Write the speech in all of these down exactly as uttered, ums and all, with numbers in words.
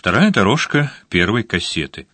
Вторая дорожка первой кассеты.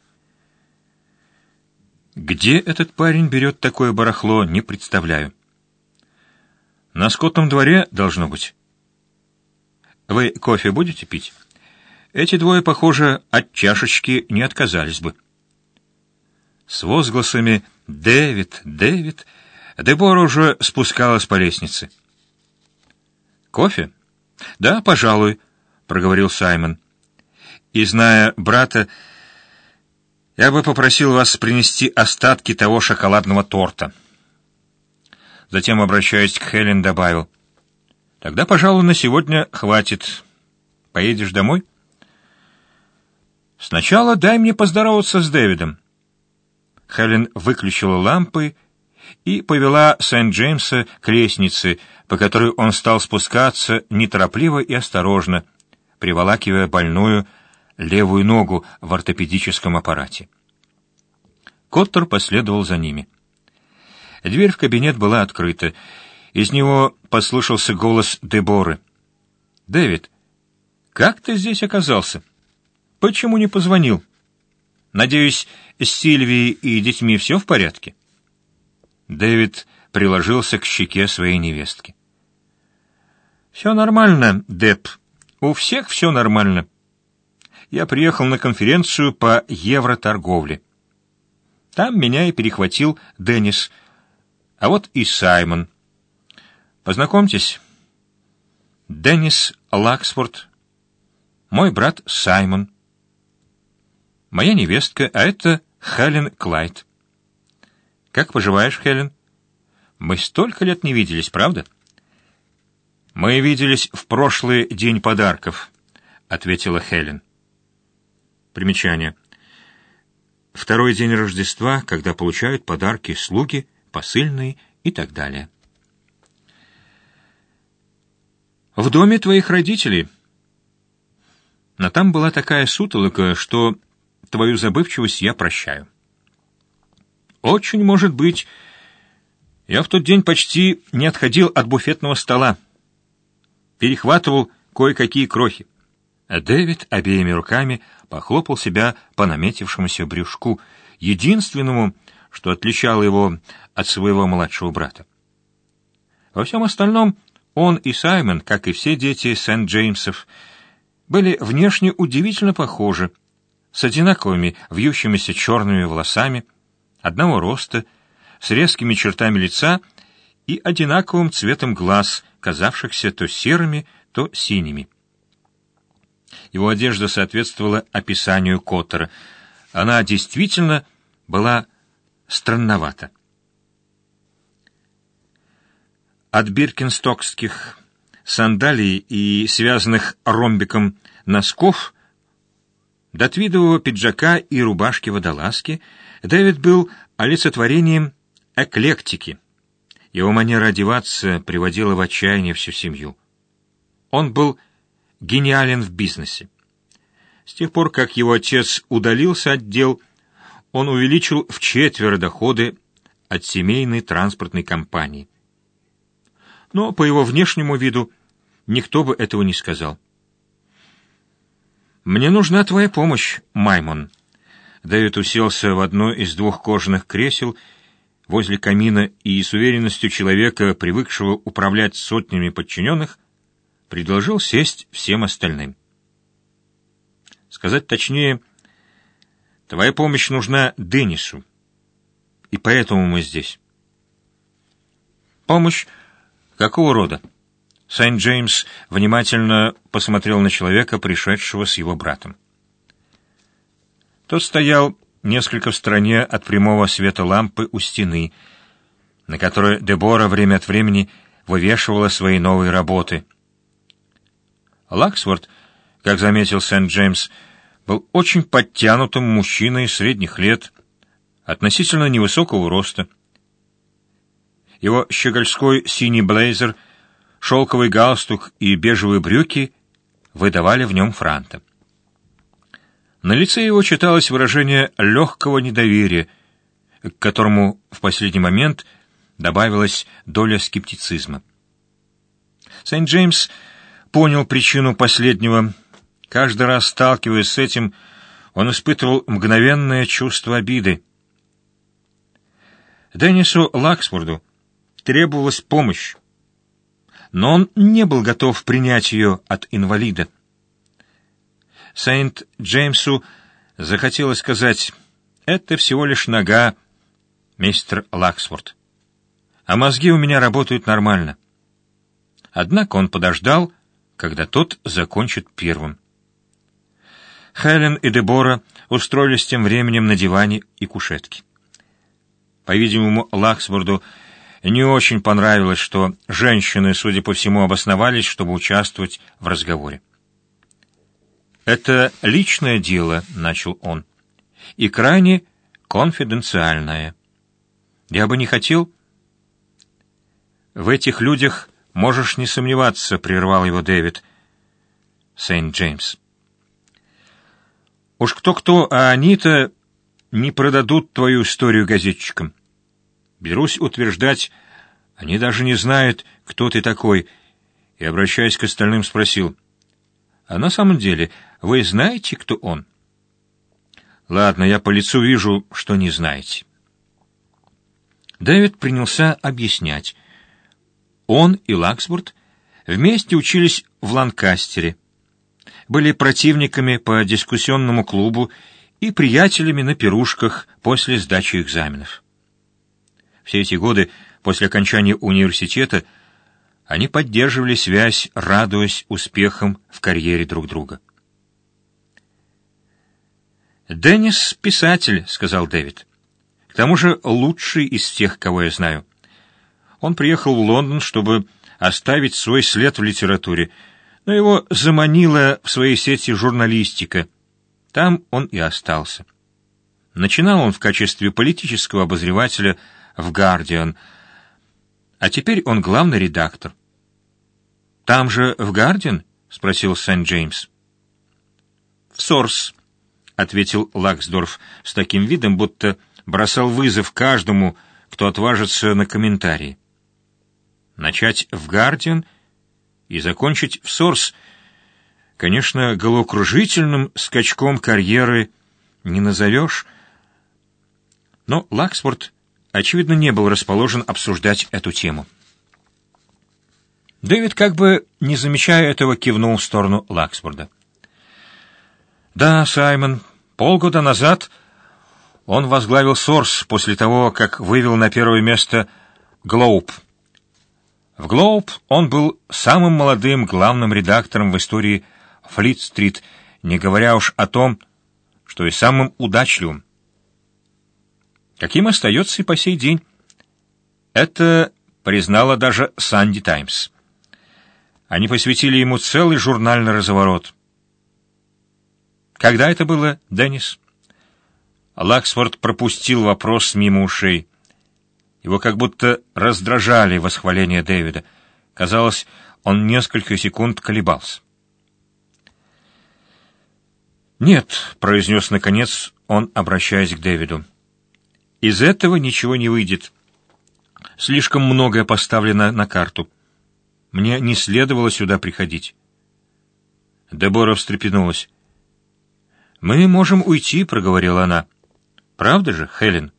Где этот парень берет такое барахло, не представляю. На скотном дворе должно быть. Вы кофе будете пить? Эти двое, похоже, от чашечки не отказались бы. С возгласами «Дэвид! Дэвид!» Дебора уже спускалась по лестнице. «Кофе?» «Да, пожалуй», — проговорил Саймон. «И, зная брата, я бы попросил вас принести остатки того шоколадного торта». Затем, обращаясь к Хелен, добавил: «Тогда, пожалуй, на сегодня хватит. Поедешь домой?» «Сначала дай мне поздороваться с Дэвидом». Хелен выключила лампы и повела Сент-Джеймса к лестнице, по которой он стал спускаться неторопливо и осторожно, приволакивая больную левую ногу в ортопедическом аппарате. Коттер последовал за ними. Дверь в кабинет была открыта. Из него послышался голос Деборы. «Дэвид, как ты здесь оказался? Почему не позвонил? Надеюсь, с Сильвией и детьми все в порядке?» Дэвид приложился к щеке своей невестки. «Все нормально, Деб. У всех все нормально. Я приехал на конференцию по евроторговле. Там меня и перехватил Деннис. А вот и Саймон. Познакомьтесь. Деннис Лаксфорд. Мой брат Саймон. Моя невестка, а это Хелен Клайд. Как поживаешь, Хелен? Мы столько лет не виделись, правда?» «Мы виделись в прошлый день подарков», — ответила Хелен. Примечание. Второй день Рождества, когда получают подарки слуги, посыльные и так далее. «В доме твоих родителей. Но там была такая сутолока, что твою забывчивость я прощаю». «Очень может быть. Я в тот день почти не отходил от буфетного стола. Перехватывал кое-какие крохи». А Дэвид обеими руками похлопал себя по наметившемуся брюшку, единственному, что отличало его от своего младшего брата. Во всем остальном он и Саймон, как и все дети Сент-Джеймсов, были внешне удивительно похожи, с одинаковыми вьющимися черными волосами, одного роста, с резкими чертами лица и одинаковым цветом глаз, казавшихся то серыми, то синими. Его одежда соответствовала описанию Коттера. Она действительно была странновата. От биркенстокских сандалий и связанных ромбиком носков до твидового пиджака и рубашки-водолазки Дэвид был олицетворением эклектики. Его манера одеваться приводила в отчаяние всю семью. Он был гениален в бизнесе. С тех пор, как его отец удалился от дел, он увеличил вчетверо доходы от семейной транспортной компании. Но по его внешнему виду никто бы этого не сказал. «Мне нужна твоя помощь, Маймон». Дэвид уселся в одно из двух кожаных кресел возле камина и с уверенностью человека, привыкшего управлять сотнями подчиненных, предложил сесть всем остальным. Сказать точнее, твоя помощь нужна Деннису, и поэтому мы здесь. Помощь какого рода? Сент-Джеймс внимательно посмотрел на человека, пришедшего с его братом. Тот стоял несколько в стороне от прямого света лампы у стены, на которой Дебора время от времени вывешивала свои новые работы. Лаксфорд, как заметил Сент-Джеймс, был очень подтянутым мужчиной средних лет, относительно невысокого роста. Его щегольской синий блейзер, шелковый галстук и бежевые брюки выдавали в нем франта. На лице его читалось выражение легкого недоверия, к которому в последний момент добавилась доля скептицизма. Сент-Джеймс понял причину последнего, Каждый раз, сталкиваясь с этим, он испытывал мгновенное чувство обиды. Деннису Лаксфорду требовалась помощь, но он не был готов принять ее от инвалида. Сент-Джеймсу захотелось сказать: «Это всего лишь нога, мистер Лаксфорд, а мозги у меня работают нормально». Однако он подождал, когда тот закончит первым. Хелен и Дебора устроились тем временем на диване и кушетке. По-видимому, Лаксфорду не очень понравилось, что женщины, судя по всему, обосновались, чтобы участвовать в разговоре. «Это личное дело», — начал он, — «и крайне конфиденциальное. Я бы не хотел...» «В этих людях можешь не сомневаться», — прервал его Дэвид Сент-Джеймс. «Уж кто-кто, а они-то не продадут твою историю газетчикам. Берусь утверждать, они даже не знают, кто ты такой», и, обращаясь к остальным, спросил: «А на самом деле вы знаете, кто он?» «Ладно, я по лицу вижу, что не знаете». Дэвид принялся объяснять. Он и Лаксфорд вместе учились в Ланкастере, были противниками по дискуссионному клубу и приятелями на пирушках после сдачи экзаменов. Все эти годы, после окончания университета, они поддерживали связь, радуясь успехам в карьере друг друга. «Деннис — писатель», — сказал Дэвид. «К тому же лучший из всех, кого я знаю. Он приехал в Лондон, чтобы оставить свой след в литературе, но его заманила в своей сети журналистика. Там он и остался. Начинал он в качестве политического обозревателя в «Гардиан», а теперь он главный редактор». «Там же, в «Гардиан»?» — спросил Сент-Джеймс. «В «Сорс», — ответил Лаксдорф с таким видом, будто бросал вызов каждому, кто отважится на комментарии. Начать в «Гардиан» и закончить в «Сорс», конечно, головокружительным скачком карьеры не назовешь, но Лаксфорд, очевидно, не был расположен обсуждать эту тему. Дэвид, как бы не замечая этого, кивнул в сторону Лаксфорда. «Да, Саймон, полгода назад он возглавил «Сорс» после того, как вывел на первое место «Глоуб». В «Глоуб» он был самым молодым главным редактором в истории Флит-стрит, не говоря уж о том, что и самым удачливым. Каким остается и по сей день. Это признала даже «Санди Таймс». Они посвятили ему целый журнальный разворот. Когда это было, Деннис? Лаксфорд пропустил вопрос мимо ушей. Его как будто раздражали восхваления Дэвида. Казалось, он несколько секунд колебался. «Нет», — произнес наконец он, обращаясь к Дэвиду, — «из этого ничего не выйдет. Слишком многое поставлено на карту. Мне не следовало сюда приходить». Дебора встрепенулась. «Мы можем уйти», — проговорила она. «Правда же, Хелен?»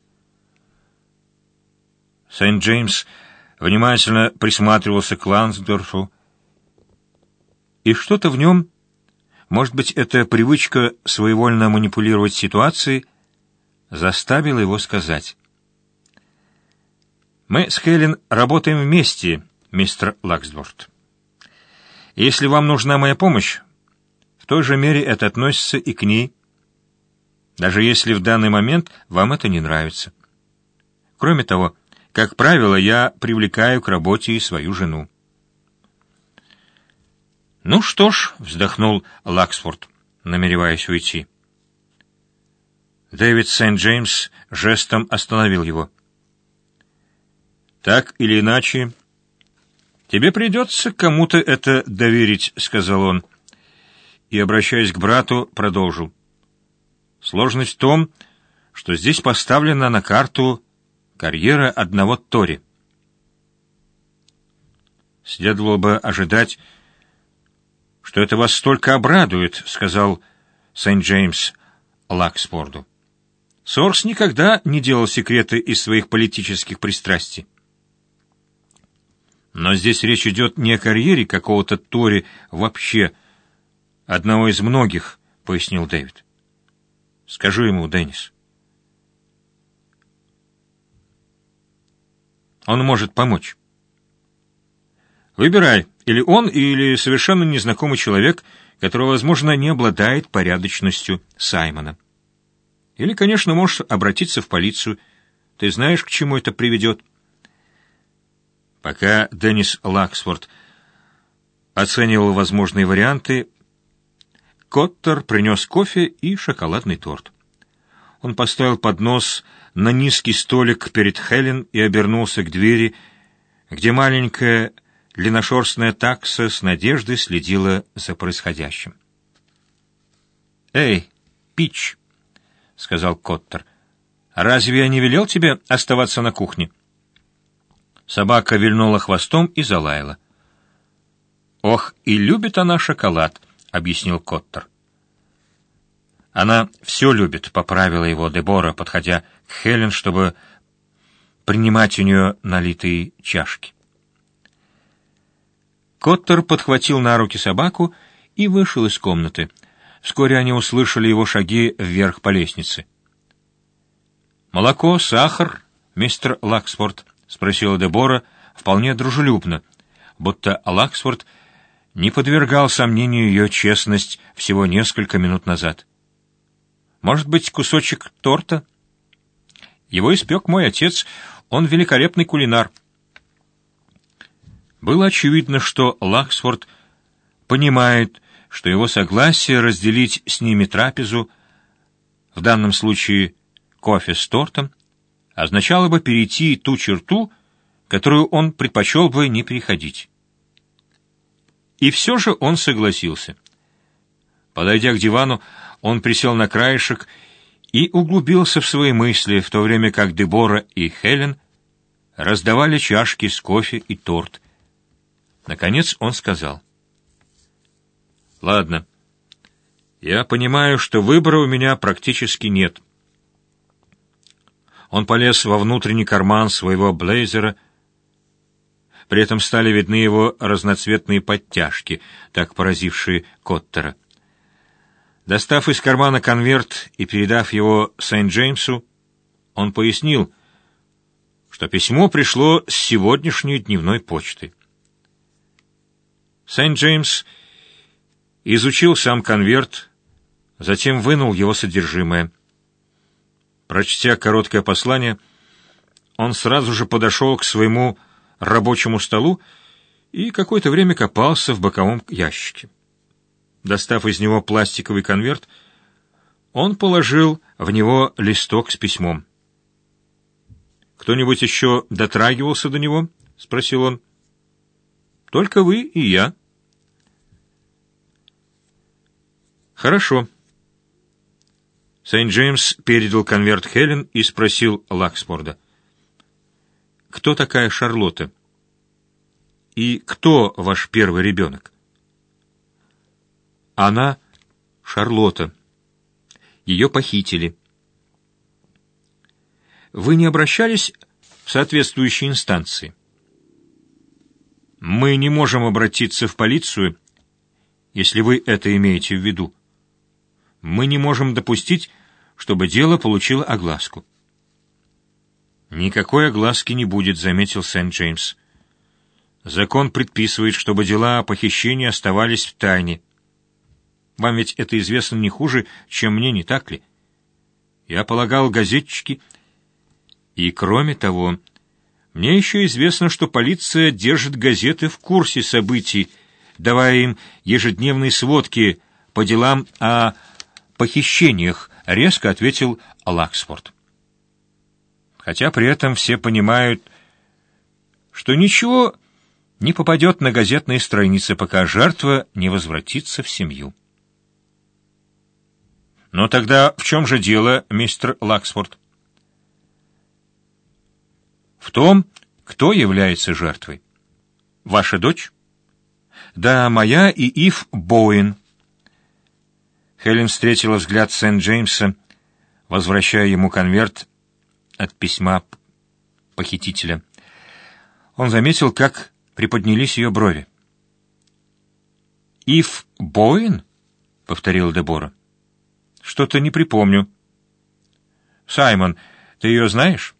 Сент-Джеймс внимательно присматривался к Лансдорфу, и что-то в нем, может быть, это привычка своевольно манипулировать ситуацией, заставила его сказать: «Мы с Хелен работаем вместе, мистер Лаксдорф. Если вам нужна моя помощь, в той же мере это относится и к ней, даже если в данный момент вам это не нравится. Кроме того, как правило, я привлекаю к работе и свою жену». «Ну что ж», — вздохнул Лаксфорд, намереваясь уйти. Дэвид Сент-Джеймс жестом остановил его. «Так или иначе, тебе придется кому-то это доверить», — сказал он, и, обращаясь к брату, продолжил. «Сложность в том, что здесь поставлена на карту карьера одного Тори. Следовало бы ожидать, что это вас столько обрадует», — сказал Сент-Джеймс Лаксфорду. Сорс никогда не делал секреты из своих политических пристрастий. Но здесь речь идет не о карьере какого-то Тори вообще, одного из многих, — пояснил Дэвид. Скажу ему, Деннис. Он может помочь. Выбирай, или он, или совершенно незнакомый человек, который, возможно, не обладает порядочностью Саймона. Или, конечно, можешь обратиться в полицию. Ты знаешь, к чему это приведет. Пока Деннис Лаксфорд оценивал возможные варианты, Коттер принес кофе и шоколадный торт. Он поставил поднос на низкий столик перед Хелен и обернулся к двери, где маленькая длинношерстная такса с надеждой следила за происходящим. «Эй, Пич!» — сказал Коттер. «Разве я не велел тебе оставаться на кухне?» Собака вильнула хвостом и залаяла. «Ох, и любит она шоколад», — объяснил Коттер. «Она все любит», — поправила его Дебора, подходя к Хелен, чтобы принимать у нее налитые чашки. Коттер подхватил на руки собаку и вышел из комнаты. Вскоре они услышали его шаги вверх по лестнице. «Молоко, сахар, мистер Лаксфорд?» — спросила Дебора вполне дружелюбно, будто Лаксфорд не подвергал сомнению ее честность всего несколько минут назад. «Может быть, кусочек торта? Его испек мой отец, он великолепный кулинар». Было очевидно, что Лаксфорд понимает, что его согласие разделить с ними трапезу, в данном случае кофе с тортом, означало бы перейти ту черту, которую он предпочел бы не переходить. И все же он согласился. Подойдя к дивану, он присел на краешек и углубился в свои мысли, в то время как Дебора и Хелен раздавали чашки с кофе и торт. Наконец он сказал: «Ладно, я понимаю, что выбора у меня практически нет». Он полез во внутренний карман своего блейзера. При этом стали видны его разноцветные подтяжки, так поразившие Коттера. Достав из кармана конверт и передав его Сент-Джеймсу, он пояснил, что письмо пришло с сегодняшней дневной почты. Сент-Джеймс изучил сам конверт, затем вынул его содержимое. Прочтя короткое послание, он сразу же подошел к своему рабочему столу и какое-то время копался в боковом ящике. Достав из него пластиковый конверт, он положил в него листок с письмом. «Кто-нибудь еще дотрагивался до него?» — спросил он. «Только вы и я». «Хорошо». Сент-Джеймс передал конверт Хелен и спросил Лаксфорда: «Кто такая Шарлотта? И кто ваш первый ребенок?» «Она Шарлотта. Ее похитили». «Вы не обращались в соответствующие инстанции?» «Мы не можем обратиться в полицию, если вы это имеете в виду. Мы не можем допустить, чтобы дело получило огласку». «Никакой огласки не будет», — заметил Сент-Джеймс. «Закон предписывает, чтобы дела о похищении оставались в тайне. Вам ведь это известно не хуже, чем мне, не так ли? Я полагал, газетчики... И кроме того, мне еще известно, что полиция держит газеты в курсе событий, давая им ежедневные сводки по делам о похищениях», — резко ответил Лаксфорд. «Хотя при этом все понимают, что ничего не попадет на газетные страницы, пока жертва не возвратится в семью». «Но тогда в чем же дело, мистер Лаксфорд?» «В том, кто является жертвой. Ваша дочь? Да, моя и Ив Боуэн». Хелен встретила взгляд Сент-Джеймса, возвращая ему конверт от письма похитителя. Он заметил, как приподнялись ее брови. «Ив Боуэн?» — повторила Дебора. «Что-то не припомню». «Саймон, ты ее знаешь?»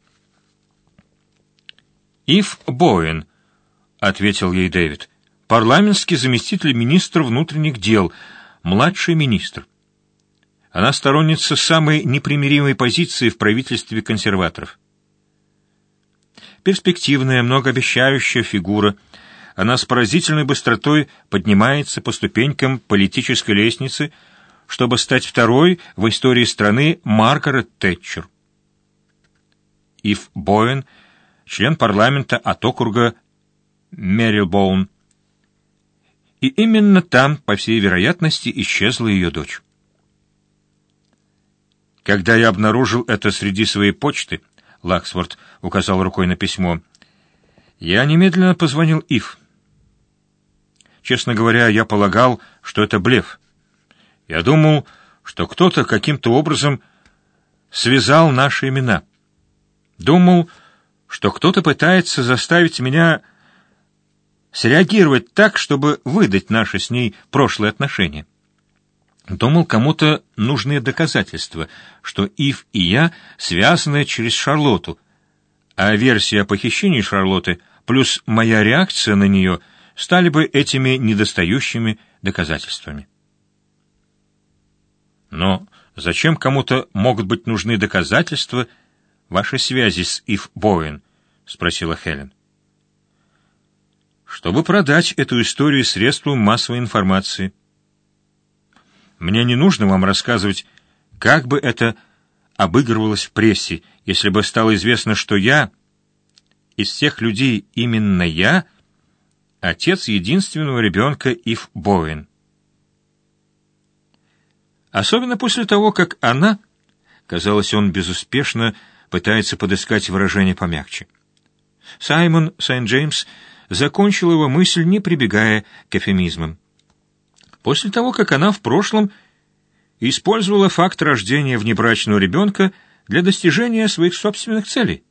«Ив Боуэн», — ответил ей Дэвид. «Парламентский заместитель министра внутренних дел, младший министр. Она сторонница самой непримиримой позиции в правительстве консерваторов. Перспективная, многообещающая фигура, она с поразительной быстротой поднимается по ступенькам политической лестницы, чтобы стать второй в истории страны Маргарет Тэтчер. Ив Боуэн, член парламента от округа Мерилбоун. И именно там, по всей вероятности, исчезла ее дочь. Когда я обнаружил это среди своей почты, Лаксворт указал рукой на письмо, я немедленно позвонил Ив. Честно говоря, я полагал, что это блеф. Я думал, что кто-то каким-то образом связал наши имена. Думал, что кто-то пытается заставить меня среагировать так, чтобы выдать наши с ней прошлые отношения. Думал, кому-то нужны доказательства, что Ив и я связаны через Шарлотту, а версия о похищении Шарлотты плюс моя реакция на нее стали бы этими недостающими доказательствами. Но зачем кому-то могут быть нужны доказательства вашей связи с Ив Боуэн? — спросила Хелен. Чтобы продать эту историю средствам массовой информации. Мне не нужно вам рассказывать, как бы это обыгрывалось в прессе, если бы стало известно, что я, из всех людей именно я, отец единственного ребенка Ив Боуэн. Особенно после того, как она, казалось, он безуспешно пытается подыскать выражение помягче. Саймон Сент-Джеймс закончил его мысль, не прибегая к эвфемизмам. После того, как она в прошлом использовала факт рождения внебрачного ребенка для достижения своих собственных целей.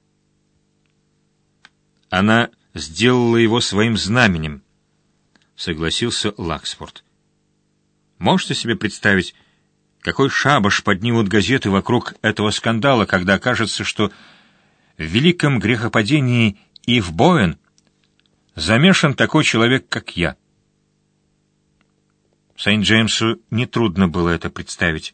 Она сделала его своим знаменем, согласился Лаксфорд. Можете себе представить, какой шабаш поднимут газеты вокруг этого скандала, когда окажется, что в великом грехопадении Ив Боуэн замешан такой человек, как я? Сент-Джеймсу нетрудно было это представить.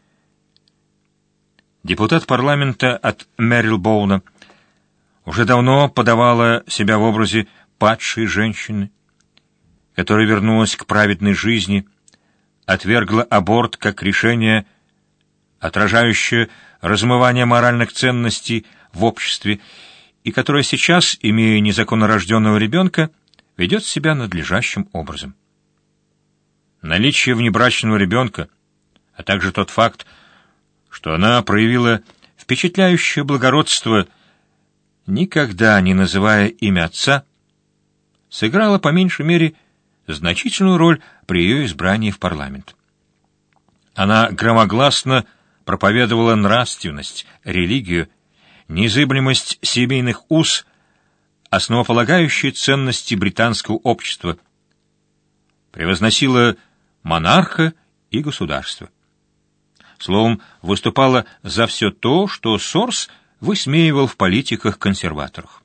Депутат парламента от Мерилбоуна уже давно подавала себя в образе падшей женщины, которая вернулась к праведной жизни, отвергла аборт как решение, отражающее размывание моральных ценностей в обществе, и которая сейчас, имея незаконно рожденного ребенка, ведет себя надлежащим образом. Наличие внебрачного ребенка, а также тот факт, что она проявила впечатляющее благородство, никогда не называя имя отца, сыграло по меньшей мере значительную роль при ее избрании в парламент. Она громогласно проповедовала нравственность, религию, незыблемость семейных уз, основополагающие ценности британского общества, превозносила монарха и государство. Словом, выступала за все то, что Сорс высмеивал в политиках-консерваторах.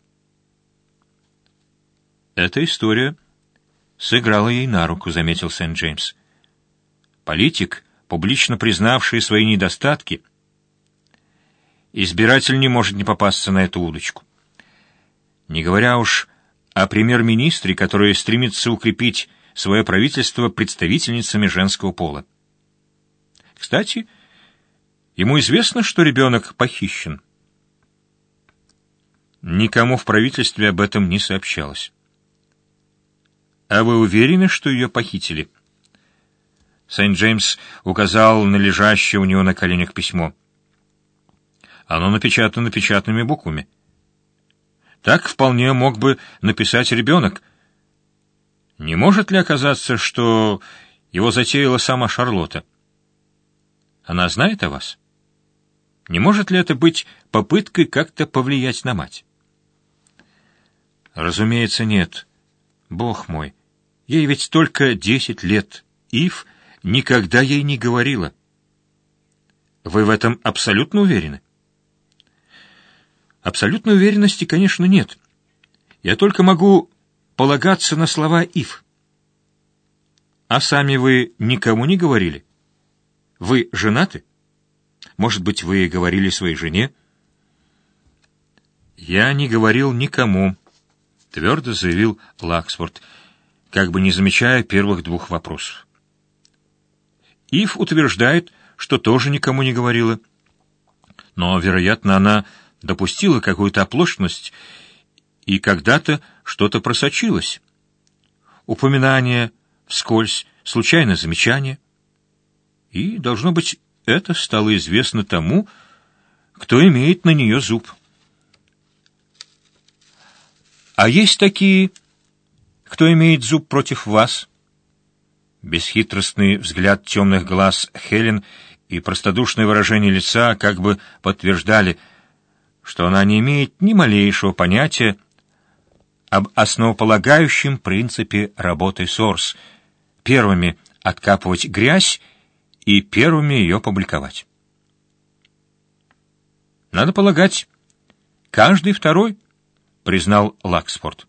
Эта история сыграла ей на руку, заметил Сент-Джеймс. Политик, публично признавший свои недостатки, избиратель не может не попасться на эту удочку. Не говоря уж о премьер-министре, который стремится укрепить свое правительство представительницами женского пола. Кстати, ему известно, что ребенок похищен. Никому в правительстве об этом не сообщалось. А вы уверены, что ее похитили? Сент-Джеймс указал на лежащее у него на коленях письмо. Оно напечатано печатными буквами. Так вполне мог бы написать ребенок. Не может ли оказаться, что его затеяла сама Шарлотта? Она знает о вас? Не может ли это быть попыткой как-то повлиять на мать? Разумеется, нет. Бог мой, ей ведь только десять лет. Ив никогда ей не говорила. Вы в этом абсолютно уверены? Абсолютной уверенности, конечно, нет. Я только могу полагаться на слова Ив. А сами вы никому не говорили? Вы женаты? Может быть, вы говорили своей жене? Я не говорил никому, твердо заявил Лаксфорд, как бы не замечая первых двух вопросов. Ив утверждает, что тоже никому не говорила. Но, вероятно, она допустила какую-то оплошность, и когда-то что-то просочилось. Упоминание, вскользь, случайное замечание. И, должно быть, это стало известно тому, кто имеет на нее зуб. А есть такие, кто имеет зуб против вас? Бесхитростный взгляд темных глаз Хелен и простодушное выражение лица как бы подтверждали, что она не имеет ни малейшего понятия об основополагающем принципе работы Сорс — первыми откапывать грязь и первыми ее публиковать. Надо полагать, каждый второй, признал Лаксфорд.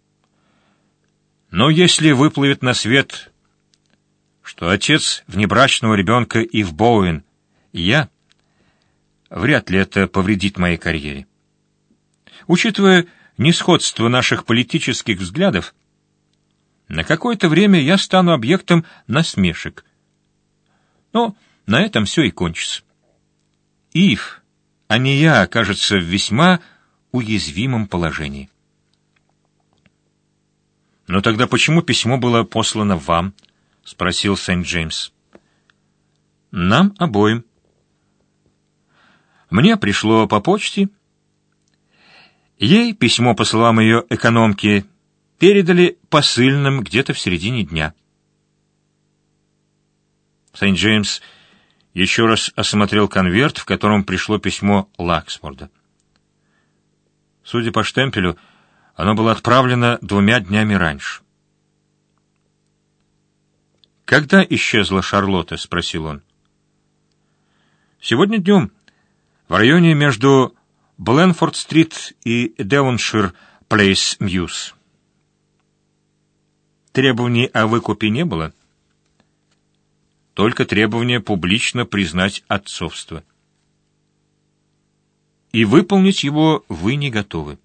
Но если выплывет на свет, что отец внебрачного ребенка Ив Боуэн и я, вряд ли это повредит моей карьере. Учитывая несходство наших политических взглядов, на какое-то время я стану объектом насмешек. Но на этом все и кончится. Ив, а не я, окажется в весьма уязвимом положении. «Но тогда почему письмо было послано вам?» — спросил Сент-Джеймс. «Нам обоим. Мне пришло по почте. Ей письмо, по словам ее экономки, передали посыльным где-то в середине дня». Сент-Джеймс еще раз осмотрел конверт, в котором пришло письмо Лаксфорда. Судя по штемпелю, оно было отправлено двумя днями раньше. «Когда исчезла Шарлотта?» — спросил он. «Сегодня днем, в районе между Бленфорд-стрит и Девоншир-Плейс-Мьюз». «Требований о выкупе не было?» «Только требование публично признать отцовство. И выполнить его вы не готовы».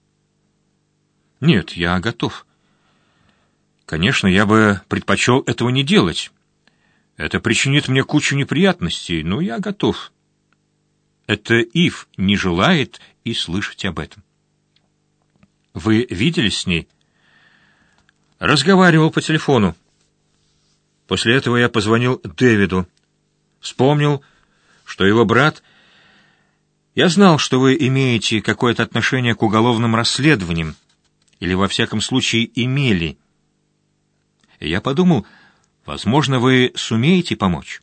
«Нет, я готов. Конечно, я бы предпочел этого не делать. Это причинит мне кучу неприятностей, но я готов. Это Ив не желает и слышать об этом». «Вы виделись с ней?» «Разговаривал по телефону. После этого я позвонил Дэвиду. Вспомнил, что его брат... Я знал, что вы имеете какое-то отношение к уголовным расследованиям, или, во всяком случае, имели. И я подумал, возможно, вы сумеете помочь».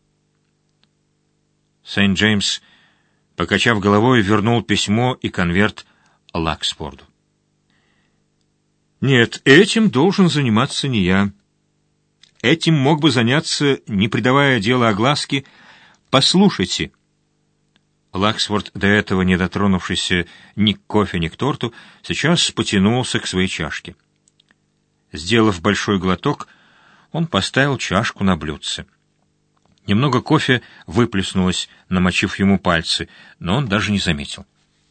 Сент-Джеймс, покачав головой, вернул письмо и конверт Лаксфорду. «Нет, этим должен заниматься не я. Этим мог бы заняться, не придавая делу огласки. Послушайте». Лаксфорд, до этого не дотронувшийся ни к кофе, ни к торту, сейчас потянулся к своей чашке. Сделав большой глоток, он поставил чашку на блюдце. Немного кофе выплеснулось, намочив ему пальцы, но он даже не заметил.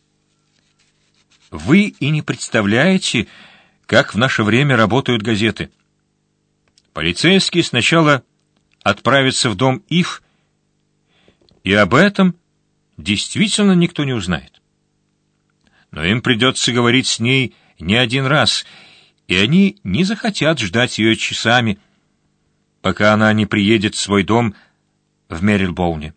«Вы и не представляете, как в наше время работают газеты. Полицейские сначала отправятся в дом Ив, и об этом действительно никто не узнает. Но им придется говорить с ней не один раз, и они не захотят ждать ее часами, пока она не приедет в свой дом в Мерилбоуне.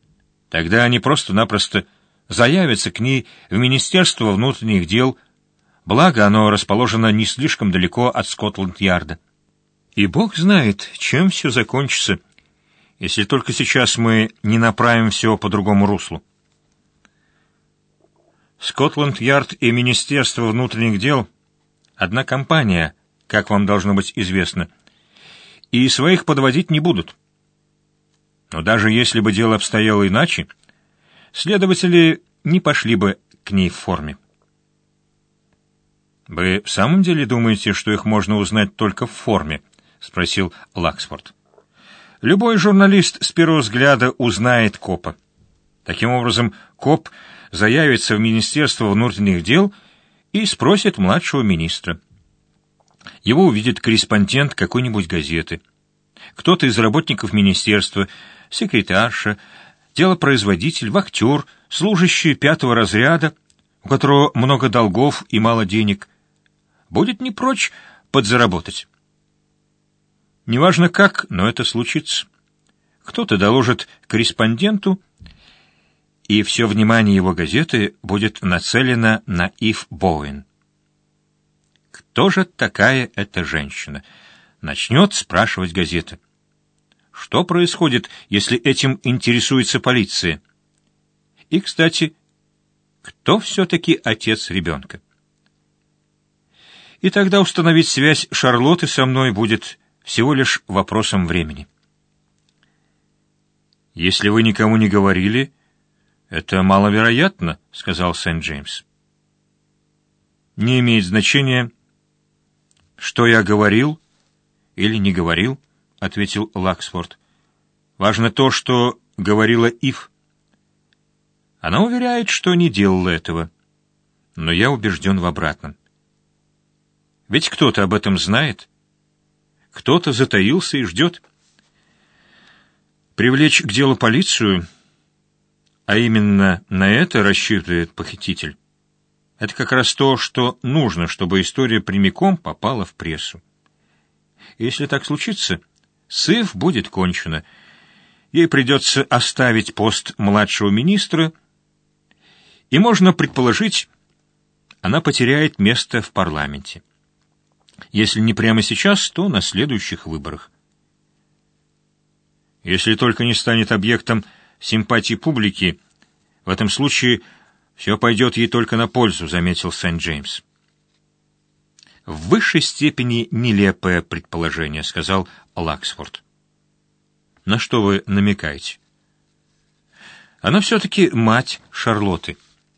Тогда они просто-напросто заявятся к ней в Министерство внутренних дел, Благо, оно расположено не слишком далеко от Скотланд-Ярда. И Бог знает, чем все закончится, если только сейчас мы не направим все по другому руслу. Скотланд-Ярд и Министерство внутренних дел — одна компания, как вам должно быть известно, и своих подводить не будут. Но даже если бы дело обстояло иначе, следователи не пошли бы к ней в форме. «Вы в самом деле думаете, что их можно узнать только в форме?» — спросил Лаксфорд. «Любой журналист с первого взгляда узнает копа. Таким образом, коп заявится в Министерство внутренних дел и спросит младшего министра. Его увидит корреспондент какой-нибудь газеты. Кто-то из работников министерства, секретарша, делопроизводитель, вахтер, служащий пятого разряда, у которого много долгов и мало денег, будет не прочь подзаработать. Неважно как, но это случится. Кто-то доложит корреспонденту, и все внимание его газеты будет нацелено на Ив Боуэн. Кто же такая эта женщина? Начнет спрашивать газета. Что происходит, если этим интересуется полиция? И, кстати, кто все-таки отец ребенка? И тогда установить связь Шарлотты со мной будет всего лишь вопросом времени. «Если вы никому не говорили, это маловероятно», — сказал Сент-Джеймс. «Не имеет значения, что я говорил или не говорил», — ответил Лаксфорд. «Важно то, что говорила Ив. Она уверяет, что не делала этого, но я убежден в обратном. Ведь кто-то об этом знает, кто-то затаился и ждет. Привлечь к делу полицию, а именно на это рассчитывает похититель, это как раз то, что нужно, чтобы история прямиком попала в прессу. Если так случится, с Ив будет кончено. Ей придется оставить пост младшего министра, и можно предположить, она потеряет место в парламенте. Если не прямо сейчас, то на следующих выборах. Если только не станет объектом симпатии публики, в этом случае все пойдет ей только на пользу, заметил Сент-Джеймс. В высшей степени нелепое предположение, сказал Лаксфорд. На что вы намекаете? Она все-таки мать Шарлотты.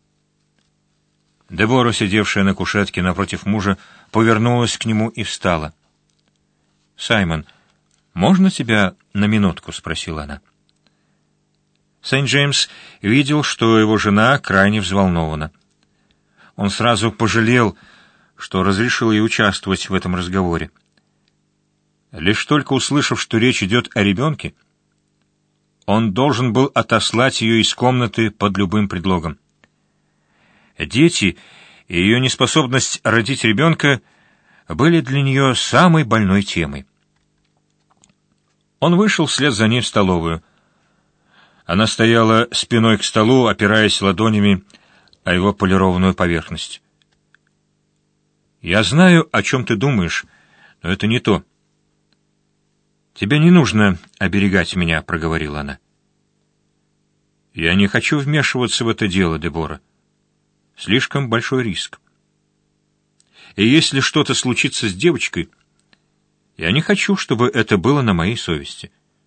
Дебора, сидевшая на кушетке напротив мужа, повернулась к нему и встала. «Саймон, можно тебя на минутку?» — спросила она. Сент-Джеймс видел, что его жена крайне взволнована. Он сразу пожалел, что разрешил ей участвовать в этом разговоре. Лишь только услышав, что речь идет о ребенке, он должен был отослать ее из комнаты под любым предлогом. Дети и ее неспособность родить ребенка были для нее самой больной темой. Он вышел вслед за ней в столовую. Она стояла спиной к столу, опираясь ладонями о его полированную поверхность. «Я знаю, о чем ты думаешь, но это не то». «Тебе не нужно оберегать меня», — проговорила она. «Я не хочу вмешиваться в это дело, Дебора. Слишком большой риск. И если что-то случится с девочкой, я не хочу, чтобы это было на моей совести.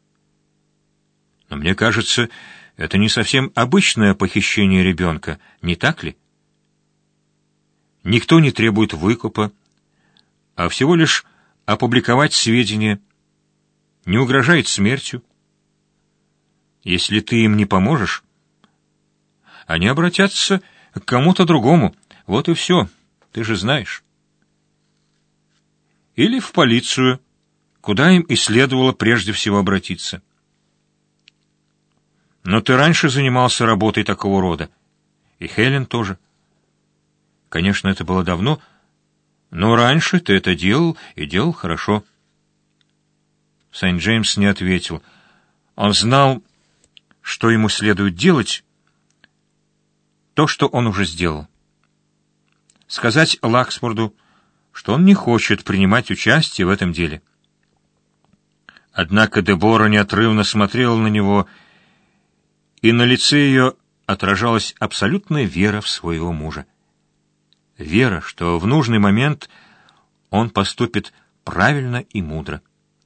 Но мне кажется, это не совсем обычное похищение ребенка, не так ли? Никто не требует выкупа, а всего лишь опубликовать сведения, не угрожает смертью. Если ты им не поможешь, они обратятся к кому-то другому. Вот и все, ты же знаешь. Или в полицию, куда им и следовало прежде всего обратиться. Но ты раньше занимался работой такого рода, и Хелен тоже. Конечно, это было давно, но раньше ты это делал и делал хорошо. Сент-Джеймс не ответил. Он знал, что ему следует делать, то, что он уже сделал. сказать Лаксфорду, что он не хочет принимать участие в этом деле. Однако Дебора неотрывно смотрела на него, и на лице ее отражалась абсолютная вера в своего мужа. Вера, что в нужный момент он поступит правильно и мудро.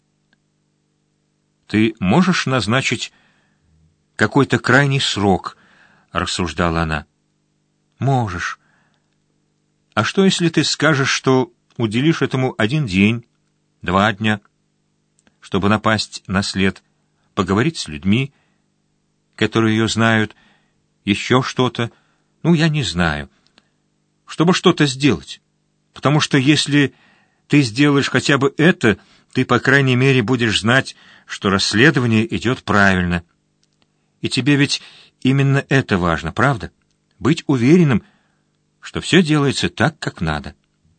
«Ты можешь назначить какой-то крайний срок?» — рассуждала она. «Можешь. А что, если ты скажешь, что уделишь этому один день, два дня, чтобы напасть на след, поговорить с людьми, которые ее знают, еще что-то, ну, я не знаю, чтобы что-то сделать. Потому что если ты сделаешь хотя бы это, ты, по крайней мере, будешь знать, что расследование идет правильно. И тебе ведь именно это важно, правда? Быть уверенным, что все делается так, как надо».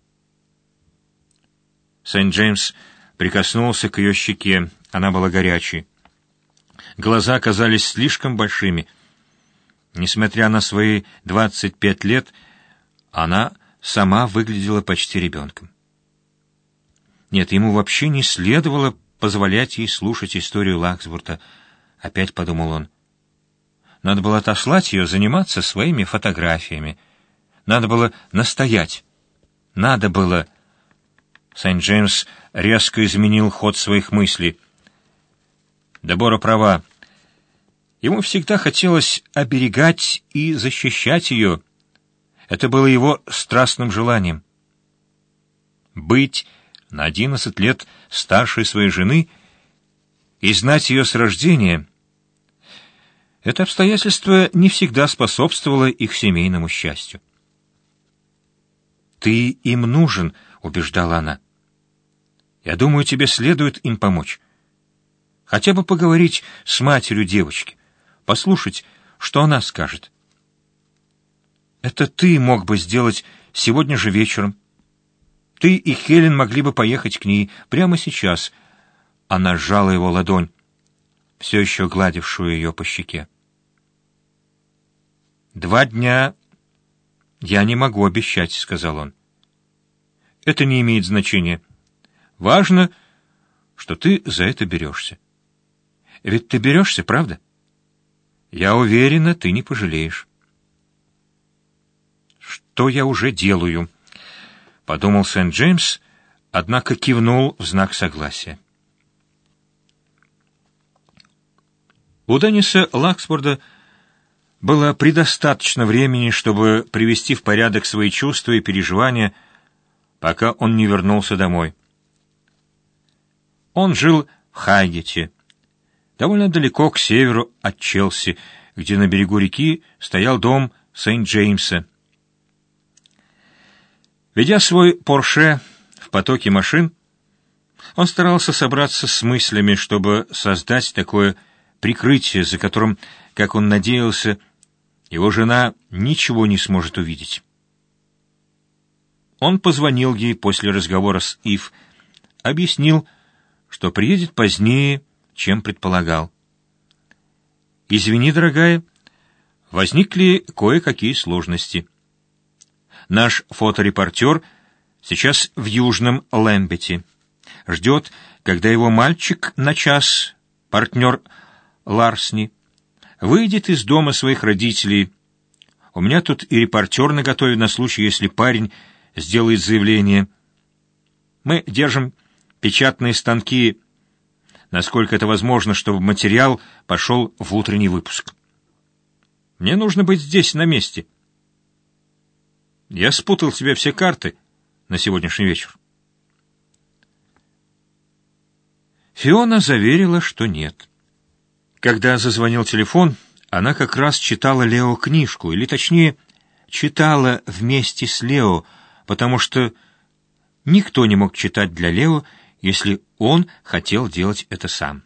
Сент-Джеймс прикоснулся к ее щеке, она была горячей. Глаза казались слишком большими. Несмотря на свои двадцать пять лет, она сама выглядела почти ребенком. Нет, ему вообще не следовало позволять ей слушать историю Лаксворта, опять подумал он. Надо было отослать ее заниматься своими фотографиями. Надо было настоять. Надо было... Сент-Джеймс резко изменил ход своих мыслей. Дебора права. Ему всегда хотелось оберегать и защищать ее. Это было его страстным желанием. Быть на одиннадцать лет старше своей жены и знать ее с рождения — это обстоятельство не всегда способствовало их семейному счастью. «Ты им нужен», — убеждала она. «Я думаю, тебе следует им помочь. Хотя бы поговорить с матерью девочки, послушать, что она скажет. Это ты мог бы сделать сегодня же вечером. Ты и Хелен могли бы поехать к ней прямо сейчас». Она сжала его ладонь, все еще гладившую ее по щеке. «Два дня я не могу обещать», — сказал он. «Это не имеет значения. Важно, что ты за это берешься. Ведь ты берешься, правда? Я уверена, ты не пожалеешь». «Что я уже делаю?» — подумал Сент-Джеймс, однако кивнул в знак согласия. У Денниса Лаксфорда было предостаточно времени, чтобы привести в порядок свои чувства и переживания, пока он не вернулся домой. Он жил в Хайгете, довольно далеко к северу от Челси, где на берегу реки стоял дом Сент-Джеймса. Ведя свой Порше в потоке машин, он старался собраться с мыслями, чтобы создать такое прикрытие, за которым, как он надеялся, его жена ничего не сможет увидеть. Он позвонил ей после разговора с Ив, объяснил, что приедет позднее, чем предполагал. «Извини, дорогая, возникли кое-какие сложности. Наш фоторепортер сейчас в Южном Лэмбете. Ждет, когда его мальчик на час, партнер Ларсни, выйдет из дома своих родителей. У меня тут и репортер наготове на случай, если парень сделает заявление. Мы держим печатные станки, насколько это возможно, чтобы материал пошел в утренний выпуск. Мне нужно быть здесь, на месте. Я спутал тебе все карты на сегодняшний вечер». Фиона заверила, что нет. Когда зазвонил телефон, она как раз читала Лео книжку, или точнее, читала вместе с Лео, потому что никто не мог читать для Лео, если он хотел делать это сам.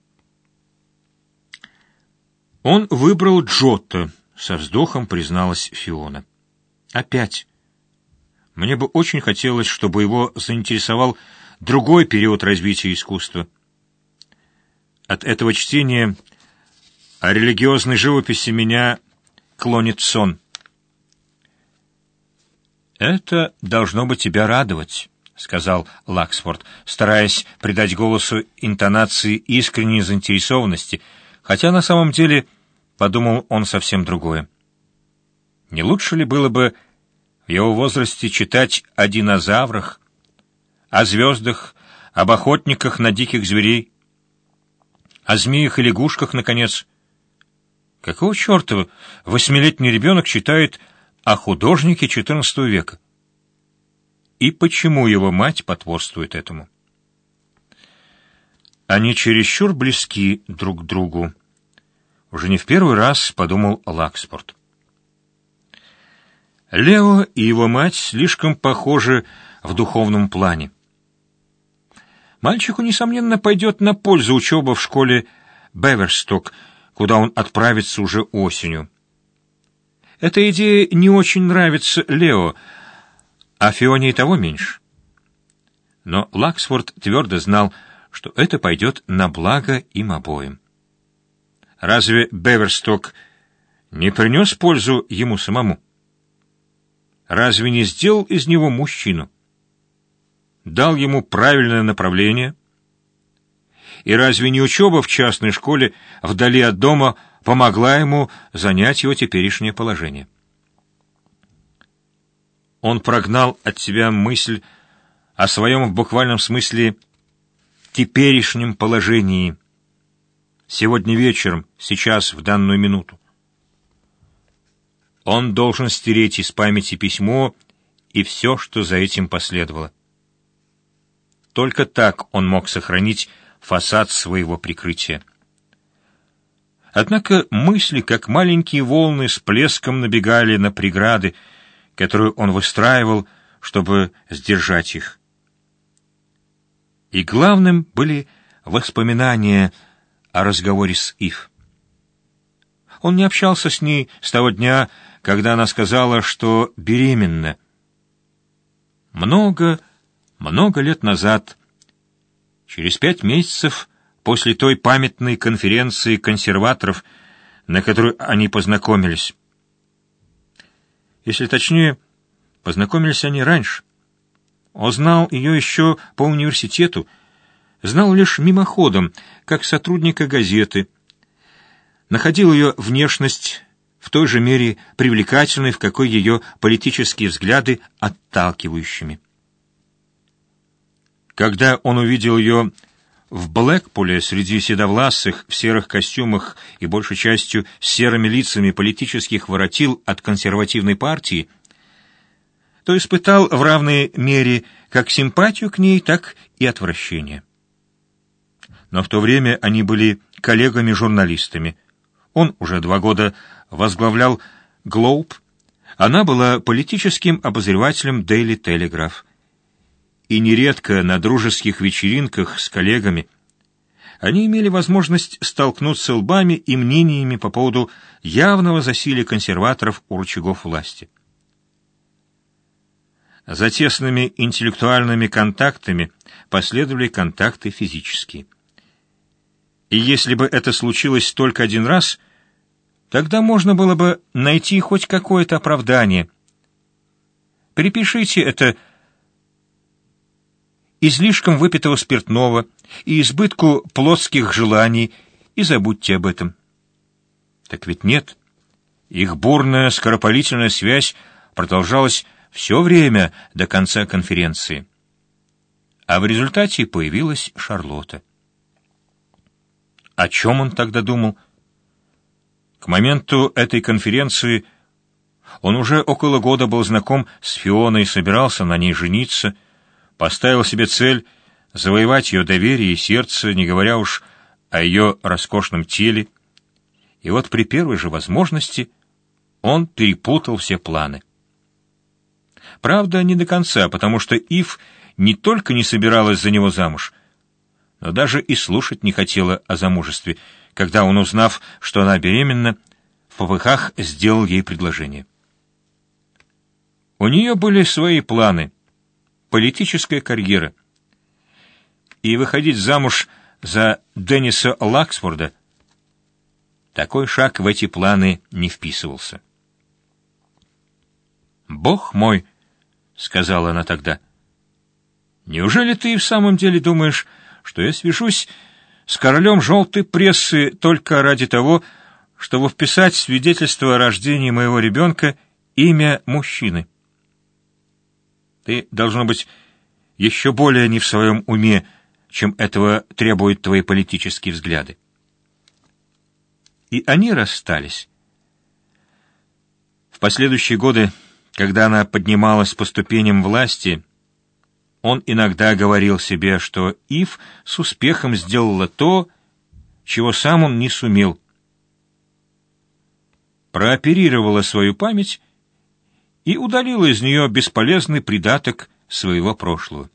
«Он выбрал Джотто», — со вздохом призналась Фиона. «Опять. Мне бы очень хотелось, чтобы его заинтересовал другой период развития искусства. От этого чтения о религиозной живописи меня клонит сон». «Это должно бы тебя радовать», — сказал Лаксфорд, стараясь придать голосу интонации искренней заинтересованности, хотя на самом деле подумал он совсем другое. Не лучше ли было бы в его возрасте читать о динозаврах, о звездах, об охотниках на диких зверей, о змеях и лягушках, наконец? Какого черта восьмилетний ребенок читает о художнике четырнадцатого века? И почему его мать потворствует этому? Они чересчур близки друг к другу. Уже не в первый раз подумал Лаксфорд. Лео и его мать слишком похожи в духовном плане. Мальчику, несомненно, пойдет на пользу учеба в школе Беверсток, куда он отправится уже осенью. Эта идея не очень нравится Лео, а Фионе и того меньше. Но Лаксфорд твердо знал, что это пойдет на благо им обоим. Разве Беверсток не принес пользу ему самому? Разве не сделал из него мужчину? Дал ему правильное направление? И разве не учеба в частной школе вдали от дома помогла ему занять его теперешнее положение? Он прогнал от себя мысль о своем в буквальном смысле теперешнем положении. Сегодня вечером, сейчас, в данную минуту. Он должен стереть из памяти письмо и все, что за этим последовало. Только так он мог сохранить фасад своего прикрытия. Однако мысли, как маленькие волны, с плеском набегали на преграды, которую он выстраивал, чтобы сдержать их. И главным были воспоминания о разговоре с Ив. Он не общался с ней с того дня, когда она сказала, что беременна. Много, много лет назад, через пять месяцев после той памятной конференции консерваторов, на которой они познакомились. Если точнее, познакомились они раньше. Он знал ее еще по университету, знал лишь мимоходом, как сотрудника газеты, находил ее внешность в той же мере привлекательной, в какой ее политические взгляды отталкивающими. Когда он увидел ее в Блэкпуле среди седовласых в серых костюмах и большей частью с серыми лицами политических воротил от консервативной партии, то испытал в равной мере как симпатию к ней, так и отвращение. Но в то время они были коллегами-журналистами. Он уже два года возглавлял «Глоуб», она была политическим обозревателем «Дейли Телеграф». И нередко на дружеских вечеринках с коллегами они имели возможность столкнуться лбами и мнениями по поводу явного засилия консерваторов у рычагов власти. За тесными интеллектуальными контактами последовали контакты физические. И если бы это случилось только один раз, тогда можно было бы найти хоть какое-то оправдание. Перепишите это излишком выпитого спиртного и избытку плотских желаний и забудьте об этом. Так ведь нет. Их бурная скоропалительная связь продолжалась все время до конца конференции. А в результате появилась Шарлотта. О чем он тогда думал? К моменту этой конференции он уже около года был знаком с Фионой, собирался на ней жениться, поставил себе цель завоевать ее доверие и сердце, не говоря уж о ее роскошном теле. И вот при первой же возможности он перепутал все планы. Правда, не до конца, потому что Ив не только не собиралась за него замуж, но даже и слушать не хотела о замужестве, когда он, узнав, что она беременна, в попыхах сделал ей предложение. У нее были свои планы, политическая карьера, и выходить замуж за Денниса Лаксфорда такой шаг в эти планы не вписывался. «Бог мой!» сказала она тогда. «Неужели ты и в самом деле думаешь, что я свяжусь с королем желтой прессы только ради того, чтобы вписать в свидетельство о рождении моего ребенка имя мужчины? Ты, должно быть, еще более не в своем уме, чем этого требуют твои политические взгляды». И они расстались. В последующие годы, когда она поднималась по ступеням власти, он иногда говорил себе, что Ив с успехом сделала то, чего сам он не сумел. Прооперировала свою память и удалила из нее бесполезный придаток своего прошлого.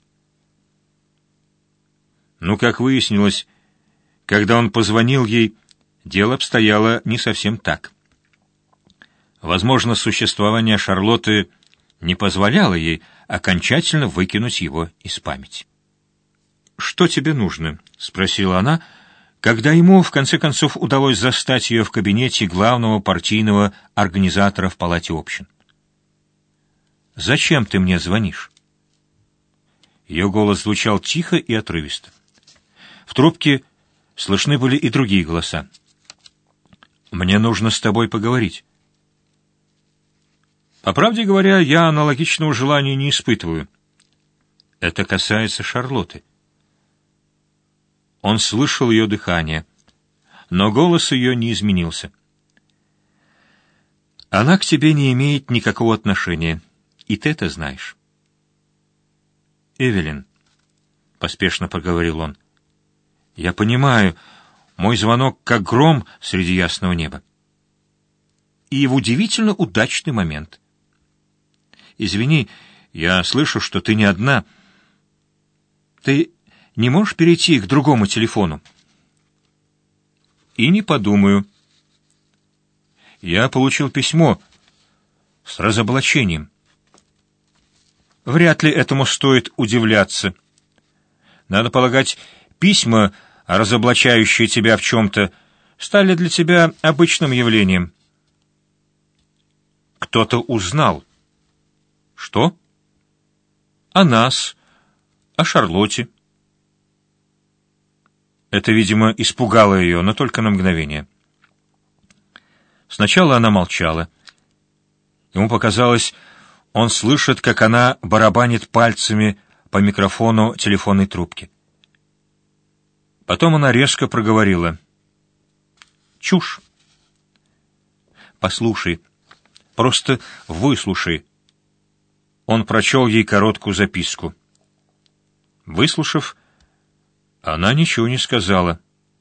Но, как выяснилось, когда он позвонил ей, дело обстояло не совсем так. Возможно, существование Шарлотты не позволяло ей окончательно выкинуть его из памяти. «Что тебе нужно?» — спросила она, когда ему, в конце концов, удалось застать ее в кабинете главного партийного организатора в Палате общин. «Зачем ты мне звонишь?» Ее голос звучал тихо и отрывисто. В трубке слышны были и другие голоса. «Мне нужно с тобой поговорить». По правде говоря, я аналогичного желания не испытываю. Это касается Шарлотты. Он слышал ее дыхание, но голос ее не изменился. Она к тебе не имеет никакого отношения, и ты это знаешь. «Эвелин», — поспешно проговорил он, — «я понимаю, мой звонок как гром среди ясного неба. И в удивительно удачный момент. Извини, я слышу, что ты не одна. Ты не можешь перейти к другому телефону?» «И не подумаю. Я получил письмо с разоблачением. Вряд ли этому стоит удивляться. Надо полагать, письма, разоблачающие тебя в чем-то, стали для тебя обычным явлением». «Кто-то узнал». «Что?» «О нас, о Шарлотте». Это, видимо, испугало ее, но только на мгновение. Сначала она молчала. Ему показалось, он слышит, как она барабанит пальцами по микрофону телефонной трубки. Потом она резко проговорила. «Чушь. Послушай, просто выслушай». Он прочел ей короткую записку. Выслушав, она ничего не сказала.